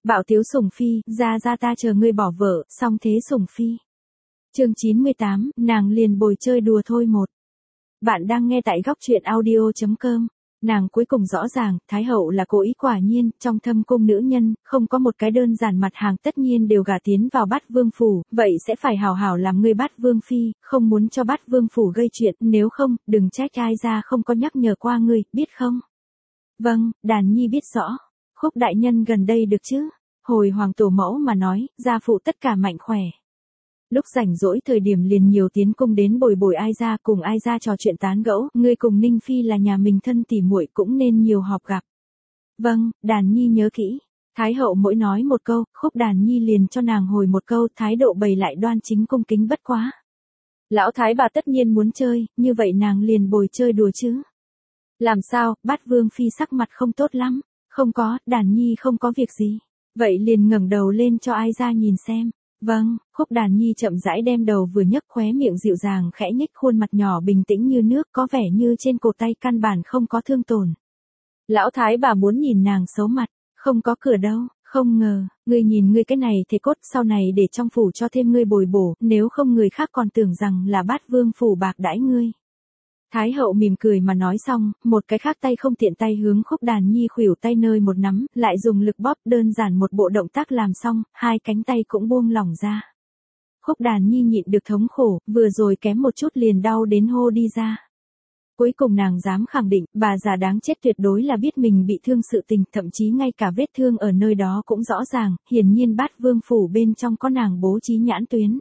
Bạo tiếu sủng phi, ra ta chờ ngươi bỏ vợ, xong thế sủng phi. Chương 98, nàng liền bồi chơi đùa thôi một. Bạn đang nghe tại góc truyện audio.com. Nàng cuối cùng rõ ràng, Thái hậu là cố ý quả nhiên, trong thâm cung nữ nhân, không có một cái đơn giản mặt hàng tất nhiên đều gả tiến vào Bát Vương phủ, vậy sẽ phải hảo hảo làm ngươi Bát Vương phi, không muốn cho Bát Vương phủ gây chuyện, nếu không, đừng trách ai ra không có nhắc nhở qua ngươi, biết không? Vâng, Đàn Nhi biết rõ. Khúc đại nhân gần đây được chứ? Hồi hoàng tổ mẫu mà nói, gia phụ tất cả mạnh khỏe. Lúc rảnh rỗi thời điểm liền nhiều tiến cung đến bồi ai ra cùng ai ra trò chuyện tán gẫu, ngươi cùng Ninh Phi là nhà mình thân tỉ muội cũng nên nhiều họp gặp. Vâng, Đàn Nhi nhớ kỹ. Thái hậu mỗi nói một câu, Khúc Đàn Nhi liền cho nàng hồi một câu, thái độ bày lại đoan chính cung kính bất quá. Lão thái bà tất nhiên muốn chơi, như vậy nàng liền bồi chơi đùa chứ. Làm sao, Bát Vương phi sắc mặt không tốt lắm. Không có, Đàn Nhi không có việc gì. Vậy liền ngẩng đầu lên cho ai ra nhìn xem. Vâng, Khúc Đàn Nhi chậm rãi đem đầu vừa nhấc, khóe miệng dịu dàng khẽ nhếch, khuôn mặt nhỏ bình tĩnh như nước, có vẻ như trên cổ tay căn bản không có thương tổn. Lão thái bà muốn nhìn nàng xấu mặt, không có cửa đâu, không ngờ, ngươi nhìn ngươi cái này thế cốt, sau này để trong phủ cho thêm ngươi bồi bổ, nếu không người khác còn tưởng rằng là Bát Vương phủ bạc đãi ngươi. Thái hậu mỉm cười mà nói xong, một cái khác tay không tiện tay hướng Khúc Đàn Nhi khuỷu tay nơi một nắm, lại dùng lực bóp, đơn giản một bộ động tác làm xong, hai cánh tay cũng buông lỏng ra. Khúc Đàn Nhi nhịn được thống khổ, vừa rồi kém một chút liền đau đến hô đi ra. Cuối cùng nàng dám khẳng định, bà già đáng chết tuyệt đối là biết mình bị thương sự tình, thậm chí ngay cả vết thương ở nơi đó cũng rõ ràng, hiển nhiên Bát Vương phủ bên trong có nàng bố trí nhãn tuyến.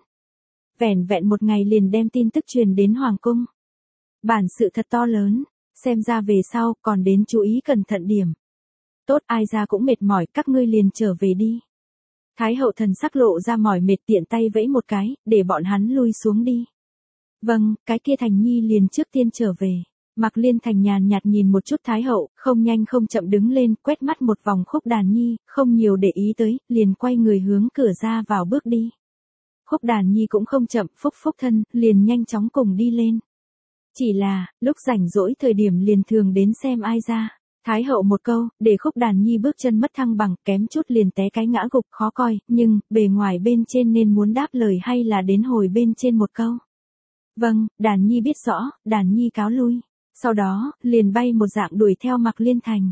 Vẻn vẹn một ngày liền đem tin tức truyền đến hoàng cung. Bản sự thật to lớn, xem ra về sau còn đến chú ý cẩn thận điểm. Tốt, ai ra cũng mệt mỏi, các ngươi liền trở về đi. Thái hậu thần sắc lộ ra mỏi mệt, tiện tay vẫy một cái, để bọn hắn lui xuống đi. Vâng, cái kia Thành Nhi liền trước tiên trở về. Mạc Liên Thành nhàn nhạt nhìn một chút Thái hậu, không nhanh không chậm đứng lên, quét mắt một vòng Khúc Đàn Nhi, không nhiều để ý tới, liền quay người hướng cửa ra vào bước đi. Khúc Đàn Nhi cũng không chậm, phúc thân, liền nhanh chóng cùng đi lên. Chỉ là, lúc rảnh rỗi thời điểm liền thường đến xem ai ra. Thái hậu một câu, để Khúc Đàn Nhi bước chân mất thăng bằng, kém chút liền té cái ngã gục, khó coi, nhưng, bề ngoài bên trên nên muốn đáp lời hay là đến hồi bên trên một câu. Vâng, Đàn Nhi biết rõ, Đàn Nhi cáo lui. Sau đó, liền bay một dạng đuổi theo Mạc Liên Thành.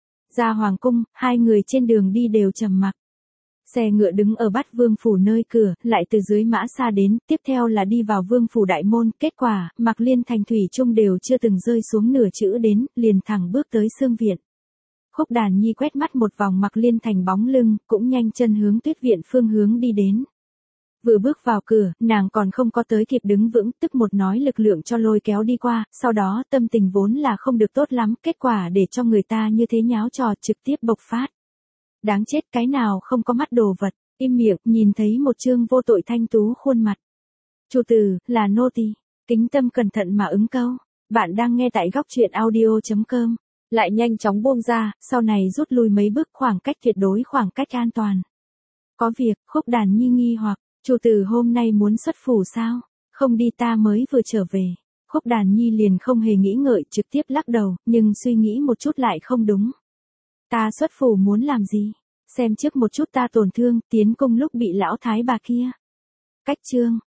Ra hoàng cung, hai người trên đường đi đều trầm mặc. Xe ngựa đứng ở Bát Vương phủ nơi cửa, lại từ dưới mã xa đến, tiếp theo là đi vào Vương phủ đại môn, kết quả, Mạc Liên Thành thủy chung đều chưa từng rơi xuống nửa chữ đến, liền thẳng bước tới Xương viện. Khúc Đàn Nhi quét mắt một vòng Mạc Liên Thành bóng lưng, cũng nhanh chân hướng Tuyết viện phương hướng đi đến. Vừa bước vào cửa, nàng còn không có tới kịp đứng vững, tức một nói lực lượng cho lôi kéo đi qua, sau đó tâm tình vốn là không được tốt lắm, kết quả để cho người ta như thế nháo trò trực tiếp bộc phát. Đáng chết, cái nào không có mắt đồ vật, im miệng, nhìn thấy một trương vô tội thanh tú khuôn mặt. Chủ tử, là nô tỳ. Kính tâm cẩn thận mà ứng câu. Bạn đang nghe tại góc truyện audio.com. Lại nhanh chóng buông ra, sau này rút lui mấy bước, khoảng cách tuyệt đối, khoảng cách an toàn. Có việc, Khúc Đàn Nhi nghi hoặc, chủ tử hôm nay muốn xuất phủ sao? Không đi, ta mới vừa trở về. Khúc Đàn Nhi liền không hề nghĩ ngợi, trực tiếp lắc đầu, nhưng suy nghĩ một chút lại không đúng. Ta xuất phủ muốn làm gì? Xem trước một chút ta tổn thương, tiến cung lúc bị lão thái bà kia. Cách chương.